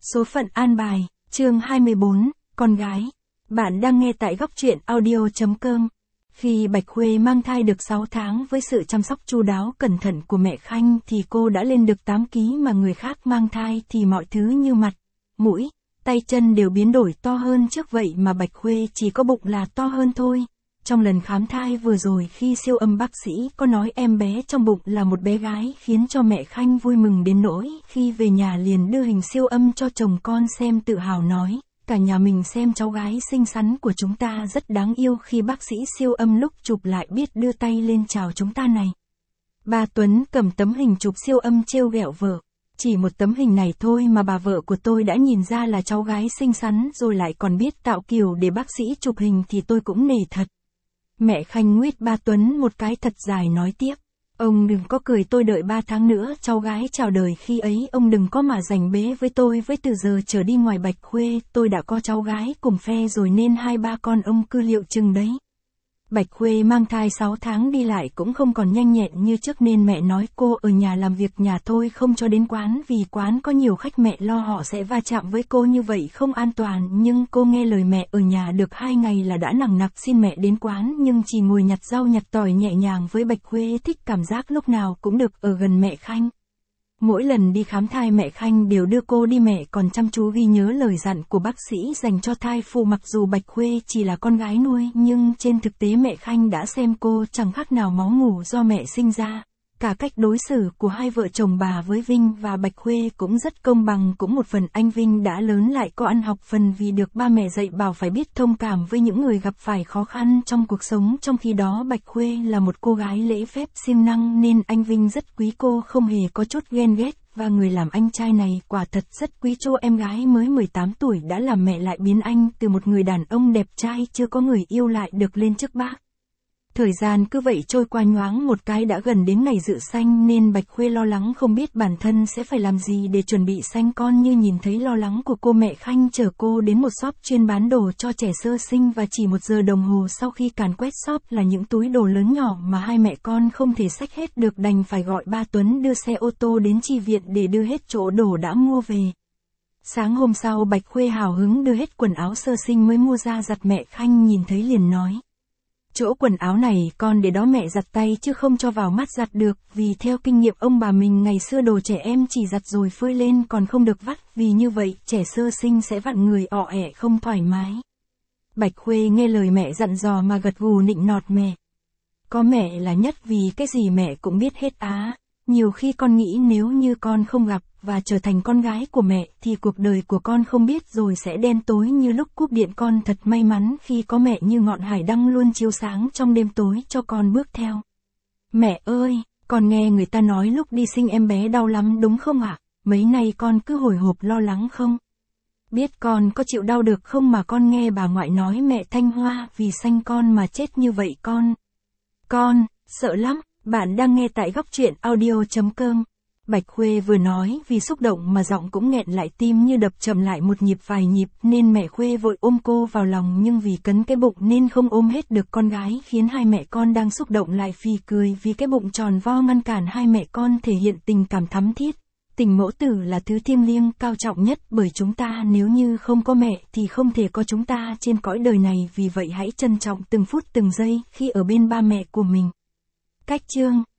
Số phận an bài, chương 24, con gái. Bạn đang nghe tại góc truyện audio.com. Khi Bạch Khuê mang thai được 6 tháng với sự chăm sóc chu đáo cẩn thận của mẹ Khanh thì cô đã lên được 8 kg, mà người khác mang thai thì mọi thứ như mặt, mũi, tay chân đều biến đổi to hơn trước, vậy mà Bạch Khuê chỉ có bụng là to hơn thôi. Trong lần khám thai vừa rồi, khi siêu âm, bác sĩ có nói em bé trong bụng là một bé gái, khiến cho mẹ Khanh vui mừng đến nỗi khi về nhà liền đưa hình siêu âm cho chồng con xem, tự hào nói: cả nhà mình xem cháu gái xinh xắn của chúng ta rất đáng yêu. Khi bác sĩ siêu âm lúc chụp lại biết đưa tay lên chào chúng ta này. Ba Tuấn cầm tấm hình chụp siêu âm trêu ghẹo vợ: chỉ một tấm hình này thôi mà bà vợ của tôi đã nhìn ra là cháu gái xinh xắn rồi, lại còn biết tạo kiểu để bác sĩ chụp hình thì tôi cũng nể thật. Mẹ Khanh nguyết ba Tuấn một cái thật dài nói tiếp: ông đừng có cười, tôi đợi 3 tháng nữa cháu gái chào đời, khi ấy ông đừng có mà giành bế với tôi. Với từ giờ trở đi ngoài Bạch Khuê tôi đã có cháu gái cùng phe rồi, nên 2-3 con ông cứ liệu chừng đấy. Bạch Khuê mang thai 6 tháng đi lại cũng không còn nhanh nhẹn như trước, nên mẹ nói cô ở nhà làm việc nhà thôi, không cho đến quán, vì quán có nhiều khách, mẹ lo họ sẽ va chạm với cô, như vậy không an toàn. Nhưng cô nghe lời mẹ, ở nhà được 2 ngày là đã nằng nặc xin mẹ đến quán, nhưng chỉ ngồi nhặt rau nhặt tỏi nhẹ nhàng. Với Bạch Khuê thích cảm giác lúc nào cũng được ở gần mẹ Khanh. Mỗi lần đi khám thai mẹ Khanh đều đưa cô đi, mẹ còn chăm chú ghi nhớ lời dặn của bác sĩ dành cho thai phụ. Mặc dù Bạch Khuê chỉ là con gái nuôi, nhưng trên thực tế mẹ Khanh đã xem cô chẳng khác nào máu mủ do mẹ sinh ra. Cả cách đối xử của hai vợ chồng bà với Vinh và Bạch Khuê cũng rất công bằng. Cũng một phần anh Vinh đã lớn lại có ăn học, phần vì được ba mẹ dạy bảo phải biết thông cảm với những người gặp phải khó khăn trong cuộc sống. Trong khi đó Bạch Khuê là một cô gái lễ phép siêng năng, nên anh Vinh rất quý cô, không hề có chút ghen ghét. Và người làm anh trai này quả thật rất quý cô em gái mới 18 tuổi đã làm mẹ, lại biến anh từ một người đàn ông đẹp trai chưa có người yêu lại được lên chức bác. Thời gian cứ vậy trôi qua, nhoáng một cái đã gần đến ngày dự sanh, nên Bạch Khuê lo lắng không biết bản thân sẽ phải làm gì để chuẩn bị sanh con. Như nhìn thấy lo lắng của cô, mẹ Khanh chở cô đến một shop chuyên bán đồ cho trẻ sơ sinh, và chỉ 1 giờ đồng hồ sau khi càn quét shop là những túi đồ lớn nhỏ mà hai mẹ con không thể xách hết được, đành phải gọi ba Tuấn đưa xe ô tô đến chi viện để đưa hết chỗ đồ đã mua về. Sáng hôm sau Bạch Khuê hào hứng đưa hết quần áo sơ sinh mới mua ra giặt, mẹ Khanh nhìn thấy liền nói: chỗ quần áo này con để đó mẹ giặt tay chứ không cho vào mắt giặt được, vì theo kinh nghiệm ông bà mình ngày xưa đồ trẻ em chỉ giặt rồi phơi lên, còn không được vắt, vì như vậy trẻ sơ sinh sẽ vặn người ọ ẹ không thoải mái. Bạch Khuê nghe lời mẹ dặn dò mà gật gù nịnh nọt mẹ: có mẹ là nhất, vì cái gì mẹ cũng biết hết á. Nhiều khi con nghĩ nếu như con không gặp và trở thành con gái của mẹ thì cuộc đời của con không biết rồi sẽ đen tối như lúc cúp điện. Con thật may mắn khi có mẹ như ngọn hải đăng luôn chiếu sáng trong đêm tối cho con bước theo. Mẹ ơi, con nghe người ta nói lúc đi sinh em bé đau lắm đúng không ạ? Mấy nay con cứ hồi hộp lo lắng không biết con có chịu đau được không, mà con nghe bà ngoại nói mẹ Thanh Hoa vì sanh con mà chết như vậy con sợ lắm. Bạn đang nghe tại góc truyện audio.com. Bạch Khuê vừa nói vì xúc động mà giọng cũng nghẹn lại, tim như đập chậm lại một nhịp vài nhịp, nên mẹ Khuê vội ôm cô vào lòng, nhưng vì cấn cái bụng nên không ôm hết được con gái, khiến hai mẹ con đang xúc động lại phì cười vì cái bụng tròn vo ngăn cản hai mẹ con thể hiện tình cảm thắm thiết. Tình mẫu tử là thứ thiêng liêng cao trọng nhất, bởi chúng ta nếu như không có mẹ thì không thể có chúng ta trên cõi đời này. Vì vậy hãy trân trọng từng phút từng giây khi ở bên ba mẹ của mình. Cách chương